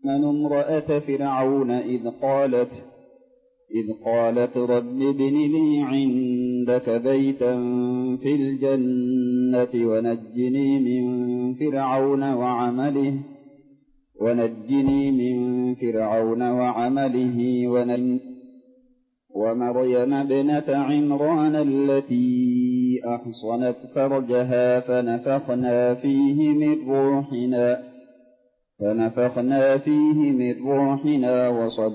من امرأة فرعون إذ قالت رب ابن لي عندك بيتا في الجنة ونجني من فرعون وعمله ومريم ابنة عمران التي أحصنت فرجها فنفخنا فيه من روحنا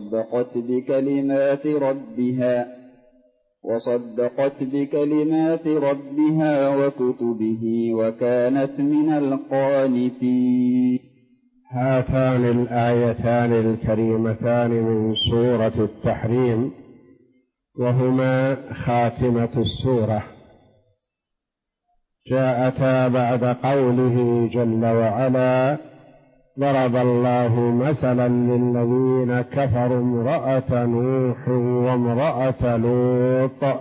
وصدقت بكلمات ربها وكتبه وكانت من القانتين. هاتان الآيتان الكريمتان من سورة التحريم وهما خاتمة السورة جاءتا بعد قوله جل وعلا: ضرب الله مثلا للذين كفروا امرأة نوح وامرأة لوط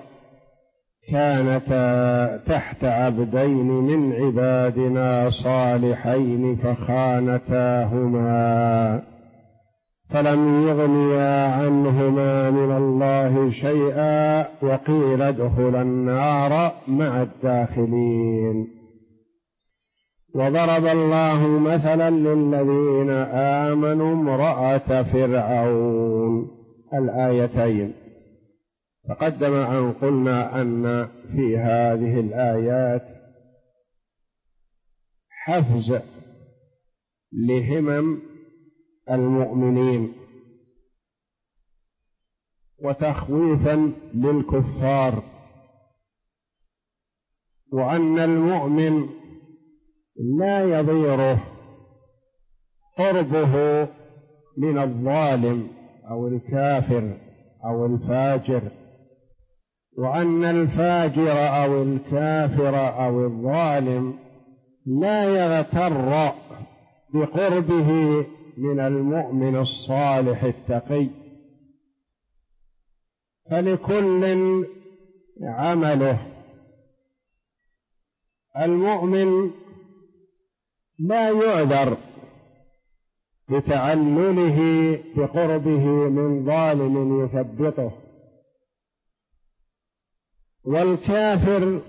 كانتا تحت عبدين من عبادنا صالحين فخانتاهما فلم يغنيا عنهما من الله شيئا وقيل ادخلا النار مع الداخلين. وضرب الله مثلا للذين آمنوا امرأة فرعون الآيتين. تقدم أن قلنا أن في هذه الآيات حفز لهمم المؤمنين وتخويفا للكفار، وأن المؤمن لا يضيره قربه من الظالم أو الكافر أو الفاجر، وأن الفاجر أو الكافر أو الظالم لا يغتر بقربه من المؤمن الصالح التقي، فلكل عمله. المؤمن لا يعذر بتعلله بقربه من ظالم يثبطه، والكافر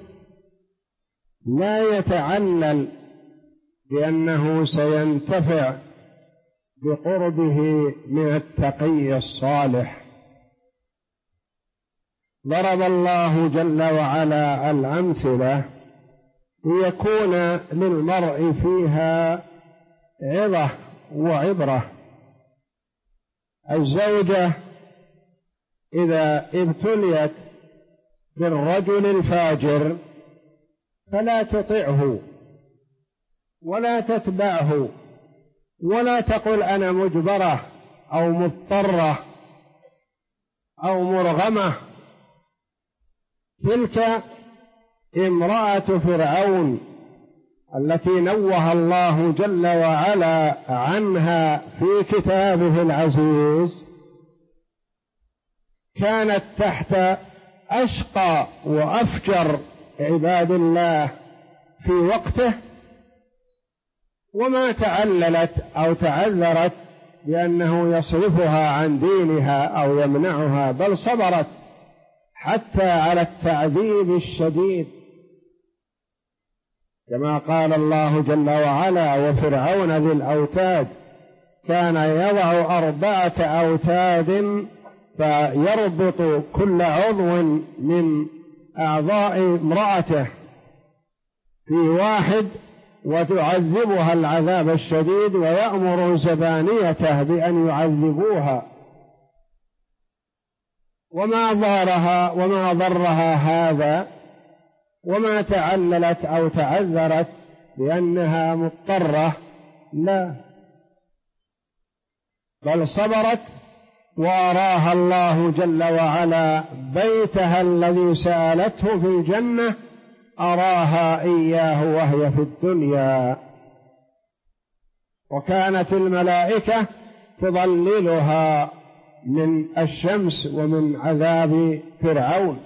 لا يتعلل بأنه سينتفع بقربه من التقي الصالح. ضرب الله جل وعلا الأمثلة ليكون للمرء فيها عظة وعبرة. الزوجة إذا ابتليت بالرجل الفاجر فلا تطعه ولا تتبعه ولا تقل أنا مجبرة أو مضطرة أو مرغمة. تلك امرأة فرعون التي نوه الله جل وعلا عنها في كتابه العزيز كانت تحت أشقى وأفجر عباد الله في وقته، وما تعللت أو تعذرت بأنه يصرفها عن دينها أو يمنعها، بل صبرت حتى على التعذيب الشديد، كما قال الله جل وعلا: وفرعون ذي الأوتاد كان يضع 4 أوتاد فيربط كل عضو من أعضاء امرأته في واحد وتعذبها العذاب الشديد، ويأمر زبانيته بأن يعذبوها، وما ضرها هذا، وما تعللت أو تعذرت بأنها مضطرة، لا، بل صبرت، وأراها الله جل وعلا بيتها الذي سألته في الجنة أراها إياه وهي في الدنيا، وكانت الملائكة تظللها من الشمس ومن عذاب فرعون.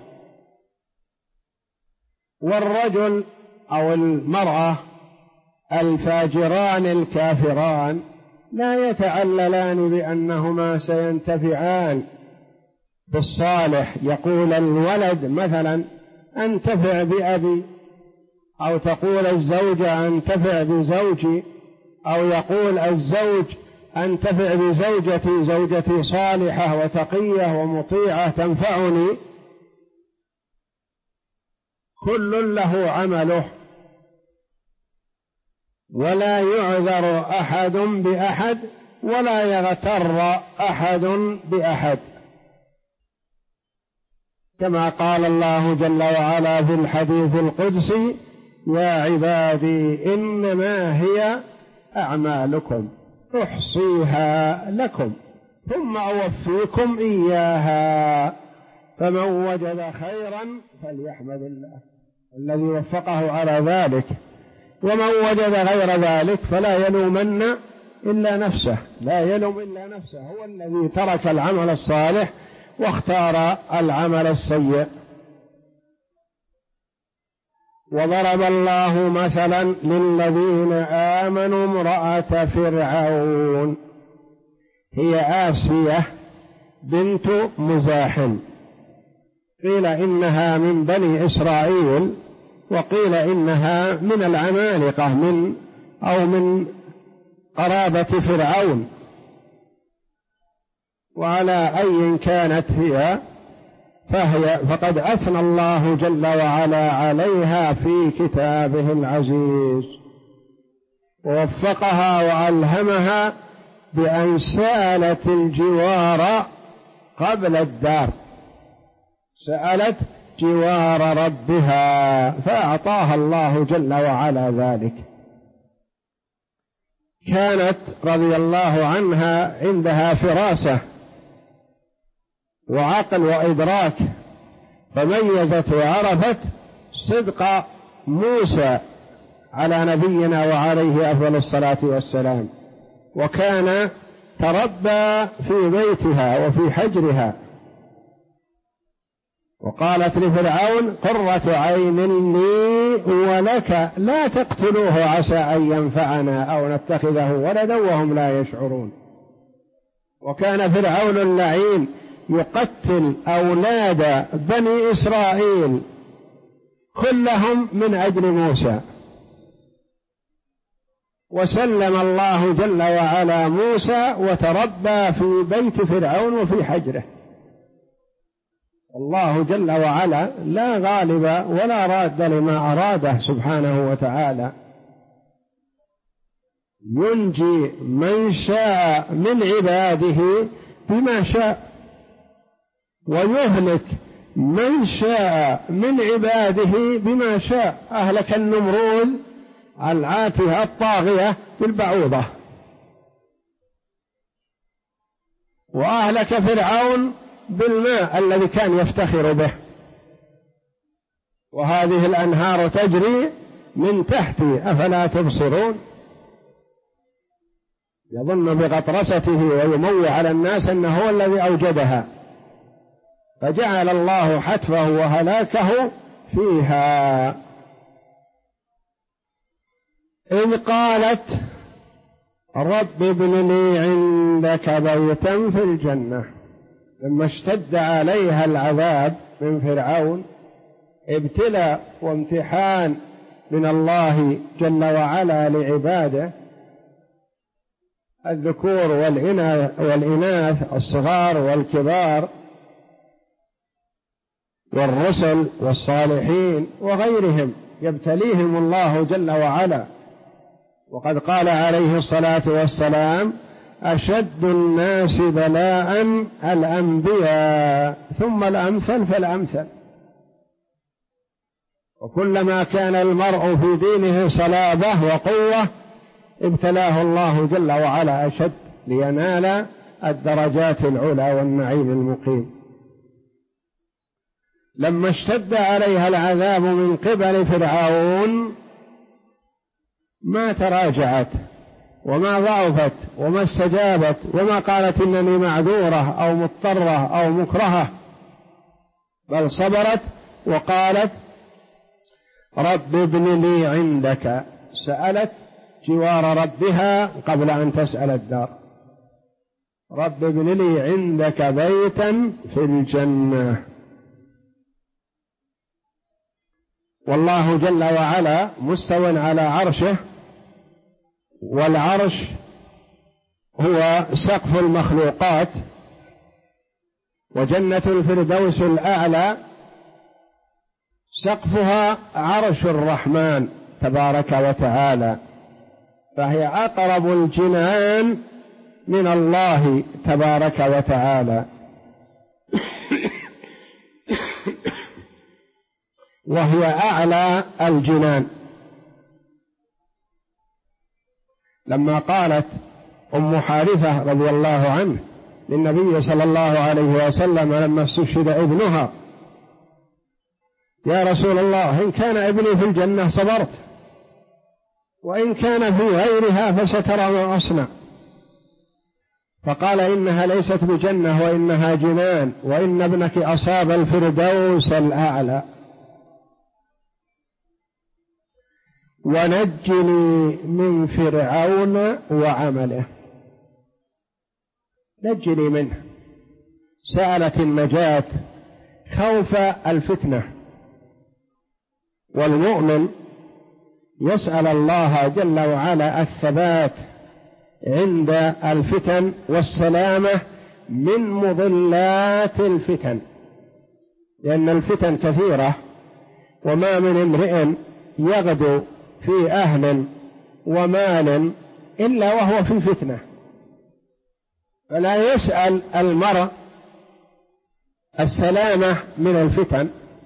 والرجل أو المرأة الفاجران الكافران لا يتعللان بأنهما سينتفعان بالصالح. يقول الولد مثلا أنتفع بأبي، أو تقول الزوجة أنتفع بزوجي، أو يقول الزوج أنتفع بزوجتي، زوجتي صالحة وتقية ومطيعة تنفعني. كل له عمله، ولا يعذر أحد بأحد، ولا يغتر أحد بأحد، كما قال الله جل وعلا في الحديث القدسي: يا عبادي إنما هي أعمالكم أحصيها لكم ثم أوفيكم إياها، فمن وجد خيرا فليحمد الله، الذي وفقه على ذلك، ومن وجد غير ذلك فلا يلومن إلا نفسه، لا يلوم إلا نفسه، هو الذي ترك العمل الصالح واختار العمل السيء. وضرب الله مثلا للذين آمنوا امرأة فرعون، هي آسية بنت مزاحم، قيل إنها من بني إسرائيل، وقيل إنها من العمالقة من قرابة فرعون، وعلى أي كانت هي فقد أثنى الله جل وعلا عليها في كتابه العزيز، ووفقها وألهمها بأن سألت الجوار قبل الدار، سألت جوار ربها فأعطاها الله جل وعلا ذلك. كانت رضي الله عنها عندها فراسة وعقل وإدراك، فميزت وعرفت صدق موسى على نبينا وعليه أفضل الصلاة والسلام، وكان تربى في بيتها وفي حجرها، وقالت لفرعون: قرة عين لي ولك لا تقتلوه عسى أن ينفعنا أو نتخذه ولدا وهم لا يشعرون. وكان فرعون اللعين يقتل أولاد بني إسرائيل كلهم من أجل موسى، وسلم الله جل وعلا موسى وتربى في بيت فرعون وفي حجره. الله جل وعلا لا غالب ولا راد لما أراده سبحانه وتعالى، ينجي من شاء من عباده بما شاء، ويهلك من شاء من عباده بما شاء. أهلك النمرود العاتية الطاغية بالبعوضة، وأهلك فرعون بالماء الذي كان يفتخر به، وهذه الأنهار تجري من تحتي أفلا تبصرون. يظن بغطرسته ويموي على الناس أنه هو الذي أوجدها، فجعل الله حتفه وهلاكه فيها. إذ قالت: رب ابن لي عندك بيتا في الجنة، لما اشتد عليها العذاب من فرعون، ابتلاء وامتحان من الله جل وعلا لعباده الذكور والإناث، الصغار والكبار، والرسل والصالحين وغيرهم، يبتليهم الله جل وعلا. وقد قال عليه الصلاة والسلام: أشد الناس بلاء الأنبياء ثم الأمثل فالأمثل. وكلما كان المرء في دينه صلابة وقوة ابتلاه الله جل وعلا أشد، لينال الدرجات العلى والنعيم المقيم. لما اشتد عليها العذاب من قبل فرعون ما تراجعت وما ضعفت وما استجابت وما قالت إنني معذورة أو مضطرة أو مكرهة، بل صبرت وقالت: رب ابن لي عندك. سألت جوار ربها قبل أن تسأل الدار. رب ابن لي عندك بيتا في الجنة. والله جل وعلا مستو على عرشه، والعرش هو سقف المخلوقات، وجنة الفردوس الأعلى سقفها عرش الرحمن تبارك وتعالى، فهي أقرب الجنان من الله تبارك وتعالى، وهي أعلى الجنان. لما قالت أم حارثة رضي الله عنه للنبي صلى الله عليه وسلم لما استشهد ابنها: يا رسول الله، إن كان ابني في الجنة صبرت، وإن كان في غيرها فسترى ما أصنع. فقال: إنها ليست بجنة وإنها جنان، وإن ابنك أصاب الفردوس الأعلى. ونجني من فرعون وعمله. نجني منه، سألت النجاة خوف الفتنة، والمؤمن يسأل الله جل وعلا الثبات عند الفتن والسلامة من مضلات الفتن، لأن الفتن كثيرة، وما من امرئ يغدو في أهل ومال إلا وهو في فتنة. فلا يسأل المرء السلامة من الفتن،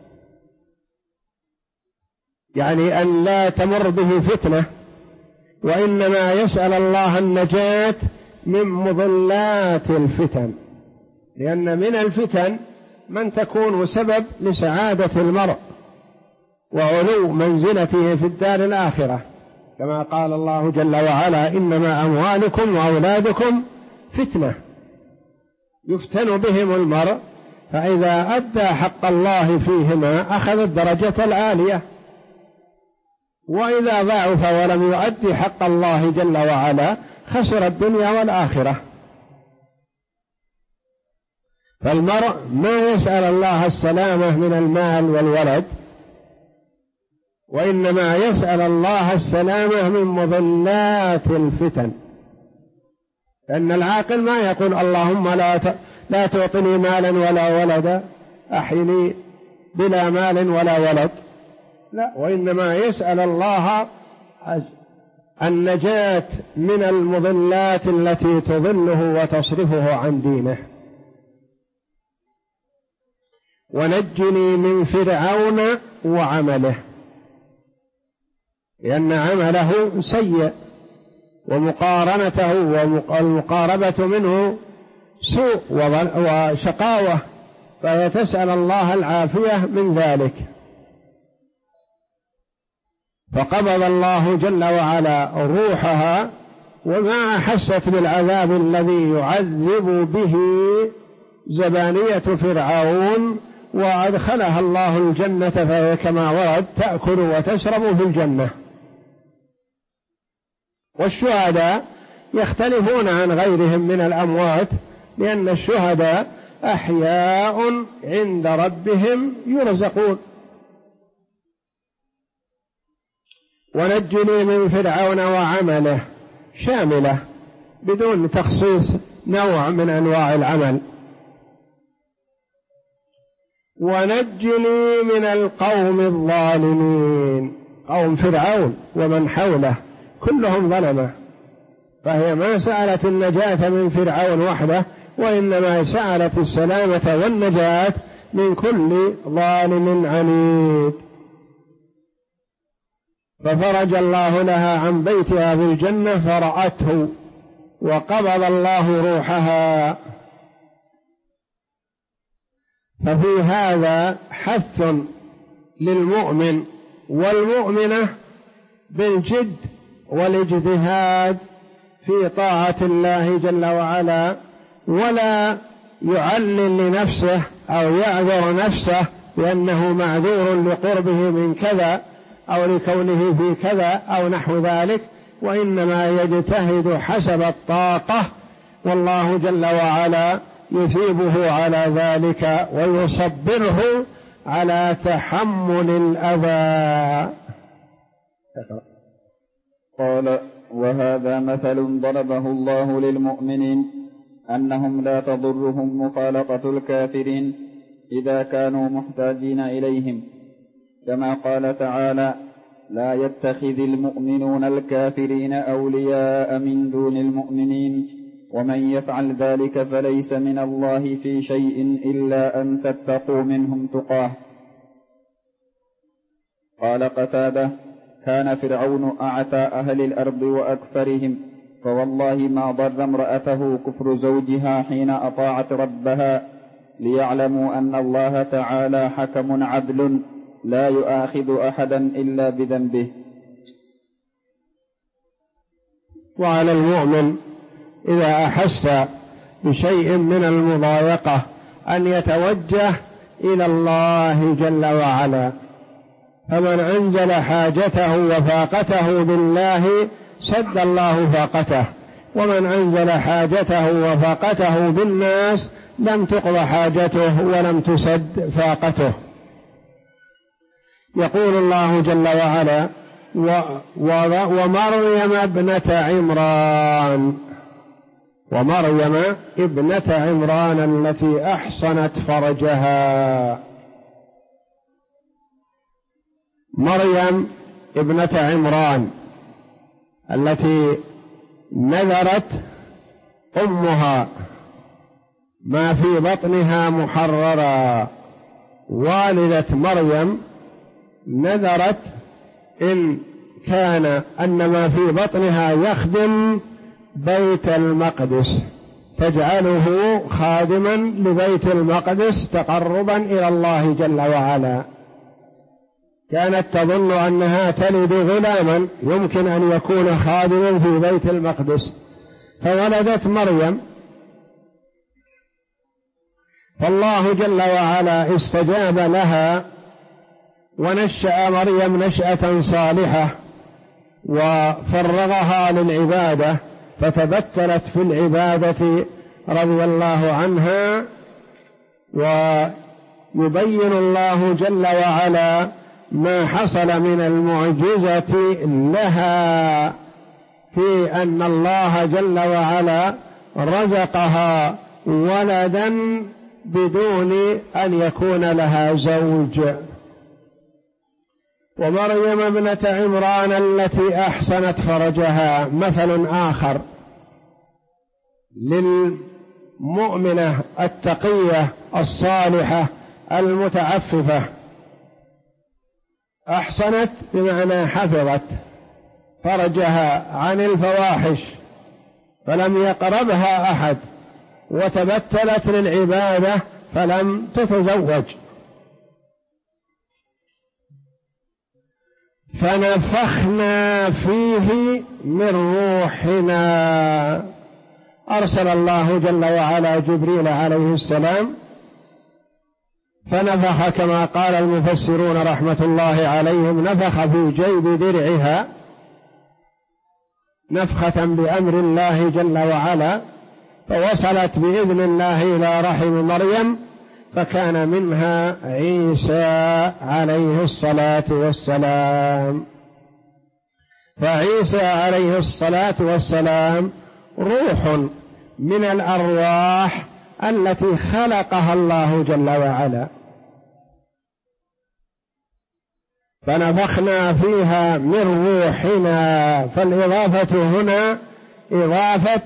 يعني أن لا تمر به فتنة، وإنما يسأل الله النجاة من مضلات الفتن، لأن من الفتن من تكون سبب لسعادة المرء وعلو منزلته في الدار الآخرة، كما قال الله جل وعلا: إنما أموالكم وأولادكم فتنة يفتن بهم المرء، فإذا أدى حق الله فيهما أخذ الدرجة العالية، وإذا ضعف ولم يؤدي حق الله جل وعلا خسر الدنيا والآخرة. فالمرء ما يسأل الله السلامة من المال والولد، وإنما يسأل الله السلامة من مضلات الفتن، لأن العاقل ما يقول: اللهم لا تعطني مالا ولا ولدا، أحيني بلا مال ولا ولد، لا، وإنما يسأل الله النجاة من المضلات التي تضله وتصرفه عن دينه. ونجني من فرعون وعمله، لأن عمله سيء، ومقارنته والمقاربة منه سوء وشقاوة، فهي تسأل الله العافية من ذلك. فقبض الله جل وعلا روحها، وما أحست بالعذاب الذي يعذب به زبانية فرعون، وأدخلها الله الجنة، فهي كما ورد تأكل وتشرب في الجنة. والشهداء يختلفون عن غيرهم من الأموات، لأن الشهداء أحياء عند ربهم يرزقون. ونجني من فرعون وعمله شاملة بدون تخصيص نوع من أنواع العمل. ونجني من القوم الظالمين، قوم فرعون ومن حوله كلهم ظلمة، فهي ما سألت النجاة من فرعون وحده، وإنما سألت السلامة والنجاة من كل ظالم عنيد. ففرج الله لها عن بيتها في الجنة فرأته، وقبض الله روحها. ففي هذا حث للمؤمن والمؤمنة بالجد والاجتهاد في طاعة الله جل وعلا، ولا يعلل لنفسه أو يعذر نفسه بأنه معذور لقربه من كذا أو لكونه في كذا أو نحو ذلك، وإنما يجتهد حسب الطاقة، والله جل وعلا يثيبه على ذلك ويصبره على تحمل الأذى. قال: وهذا مثل ضربه الله للمؤمنين أنهم لا تضرهم مخالطة الكافرين إذا كانوا محتاجين إليهم، كما قال تعالى: لا يتخذ المؤمنون الكافرين أولياء من دون المؤمنين ومن يفعل ذلك فليس من الله في شيء إلا أن تتقوا منهم تقاه. قال قتادة: كان فرعون أعتى أهل الأرض وأكفرهم، فوالله ما ضر امرأته كفر زوجها حين أطاعت ربها، ليعلموا أن الله تعالى حكم عدل لا يؤاخذ أحدا إلا بذنبه. وعلى المؤمن إذا أحس بشيء من المضايقة أن يتوجه إلى الله جل وعلا، فمن أنزل حاجته وفاقته بالله سد الله فاقته، ومن أنزل حاجته وفاقته بالناس لم تقض حاجته ولم تسد فاقته. يقول الله جل وعلا: ومريم ابنة عمران التي أحصنت فرجها. مريم ابنة عمران التي نذرت أمها ما في بطنها محررا، والدة مريم نذرت إن كان أن ما في بطنها يخدم بيت المقدس تجعله خادما لبيت المقدس تقربا إلى الله جل وعلا. كانت تظن أنها تلد غلاما يمكن أن يكون خادما في بيت المقدس، فولدت مريم، فالله جل وعلا استجاب لها ونشأ مريم نشأة صالحة وفرغها للعبادة، فتبتلت في العبادة رضي الله عنها. ويبين الله جل وعلا ما حصل من المعجزة لها في أن الله جل وعلا رزقها ولدا بدون أن يكون لها زوج. ومريم ابنة عمران التي أحصنت فرجها مثل آخر للمؤمنة التقية الصالحة المتعففة. أحصنت بمعنى حفظت فرجها عن الفواحش فلم يقربها أحد، وتبتلت للعبادة فلم تتزوج، فنفخنا فيه من روحنا. أرسل الله جل وعلا جبريل عليه السلام فنفخ كما قال المفسرون رحمة الله عليهم، نفخ في جيب درعها نفخة بأمر الله جل وعلا، فوصلت بإذن الله إلى رحم مريم، فكان منها عيسى عليه الصلاة والسلام. فعيسى عليه الصلاة والسلام روح من الأرواح التي خلقها الله جل وعلا، فنفخنا فيها من روحنا. فالإضافة هنا إضافة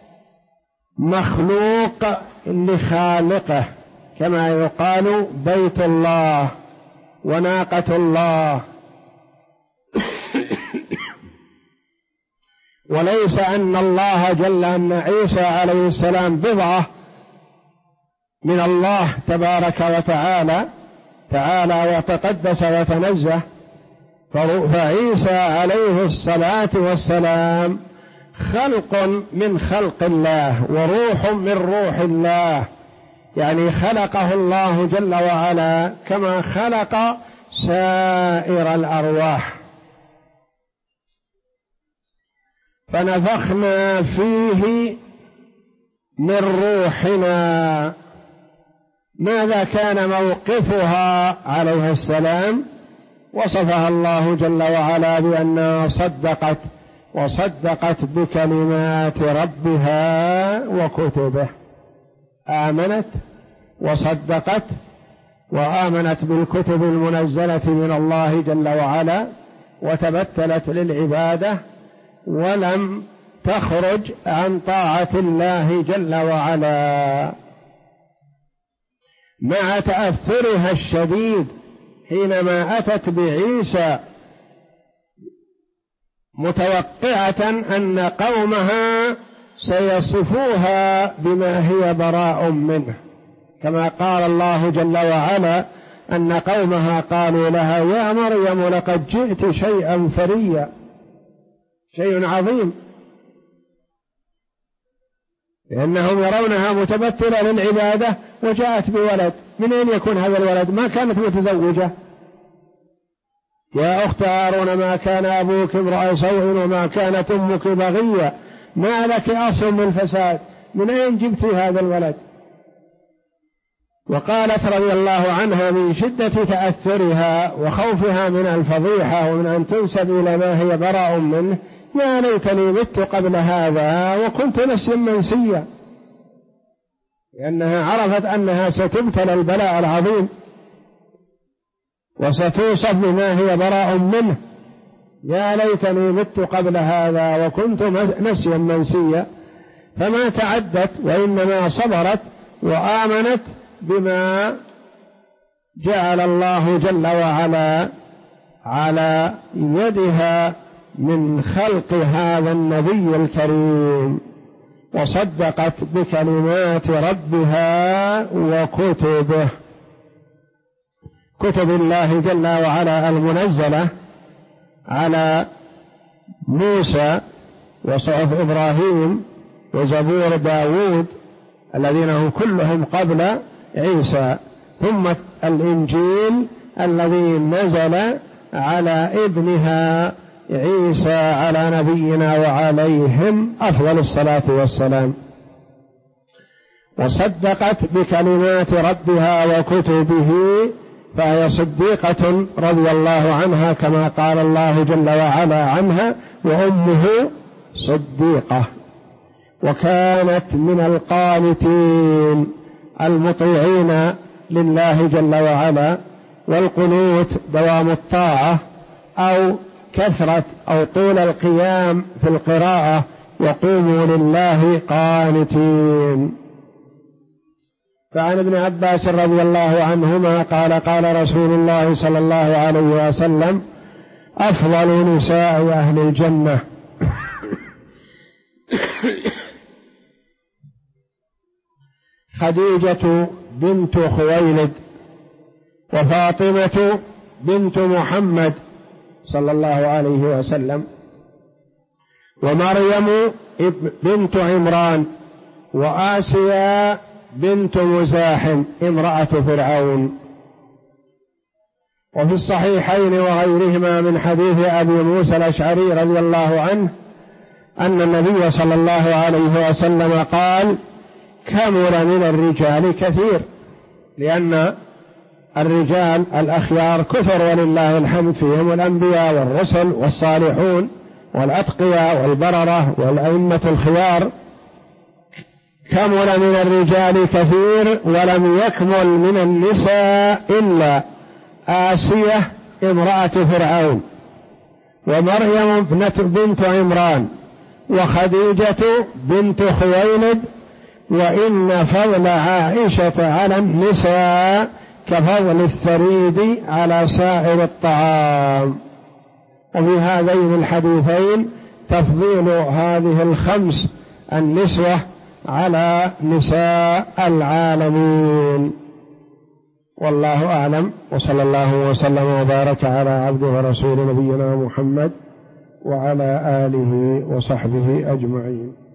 مخلوق لخالقه، كما يقال بيت الله وناقة الله. وليس أن الله جل أن عيسى عليه السلام بضعة من الله تبارك وتعالى وتقدس وتنزه، فعيسى عليه الصلاة والسلام خلق من خلق الله وروح من روح الله، يعني خلقه الله جل وعلا كما خلق سائر الأرواح. فنفخنا فيه من روحنا. ماذا كان موقفها عليه السلام؟ وصفها الله جل وعلا بأنها وصدقت بكلمات ربها وكتبه. آمنت وصدقت وآمنت بالكتب المنزلة من الله جل وعلا، وتبتلت للعبادة ولم تخرج عن طاعة الله جل وعلا، مع تأثرها الشديد حينما أتت بعيسى متوقعة أن قومها سيصفوها بما هي براء منه، كما قال الله جل وعلا أن قومها قالوا لها يا مريم لقد جئت شيئا فريا، شيء عظيم، لأنهم يرونها متبتلة للعبادة وجاءت بولد. من أين يكون هذا الولد؟ ما كانت متزوجة. يا أخت هارون ما كان أبوك امرأ سوء وما كانت أمك بغيا، ما لك أصل من الفساد، من أين جبت هذا الولد؟ وقالت رضي الله عنها من شدة تأثرها وخوفها من الفضيحة ومن أن تنسب إلى ما هي براء منه، يا ليتني مت قبل هذا وكنت نسيا منسيا، لأنها عرفت أنها ستبتلى البلاء العظيم وستوصف بما هي براء منه. يا ليتني مت قبل هذا وكنت نسيا منسيا. فما تعدت وإنما صبرت وآمنت بما جعل الله جل وعلا على يدها من خلق هذا النبي الكريم، وصدقت بكلمات ربها وكتبه، كتب الله جل وعلا المنزلة على موسى وصحف إبراهيم وزبور داود الذين هم كلهم قبل عيسى، ثم الإنجيل الذي نزل على ابنها عيسى على نبينا وعليهم أفضل الصلاة والسلام. وصدقت بكلمات ربها وكتبه، فهي صديقة رضي الله عنها كما قال الله جل وعلا عنها وأمه صديقة. وكانت من القانتين المطيعين لله جل وعلا، والقنوت دوام الطاعة أو كثرة أو طول القيام في القراءة، وقوموا لله قانتين. فعن ابن عباس رضي الله عنهما قال قال رسول الله صلى الله عليه وسلم أفضل نساء أهل الجنة خديجة بنت خويلد، وفاطمة بنت محمد صلى الله عليه وسلم، ومريم بنت عمران، وآسيا بنت مزاحم امرأة فرعون. وفي الصحيحين وغيرهما من حديث أبي موسى الأشعري رضي الله عنه أن النبي صلى الله عليه وسلم قال كمل من الرجال كثير، لأن الرجال الأخيار كثر ولله الحمد، فيهم الأنبياء والرسل والصالحون والأتقياء والبررة والأئمة الخيار. كمل من الرجال كثير ولم يكمل من النساء إلا آسية امرأة فرعون، ومريم بنت عمران، وخديجة بنت خويلد. وإن فضل عائشة على النساء كفضل الثريد على سائر الطعام. وفي هذين الحديثين تفضيل هذه الخمس النسوة على نساء العالمين. والله أعلم، وصلى الله وسلم وبارك على عبده ورسول نبينا محمد وعلى آله وصحبه أجمعين.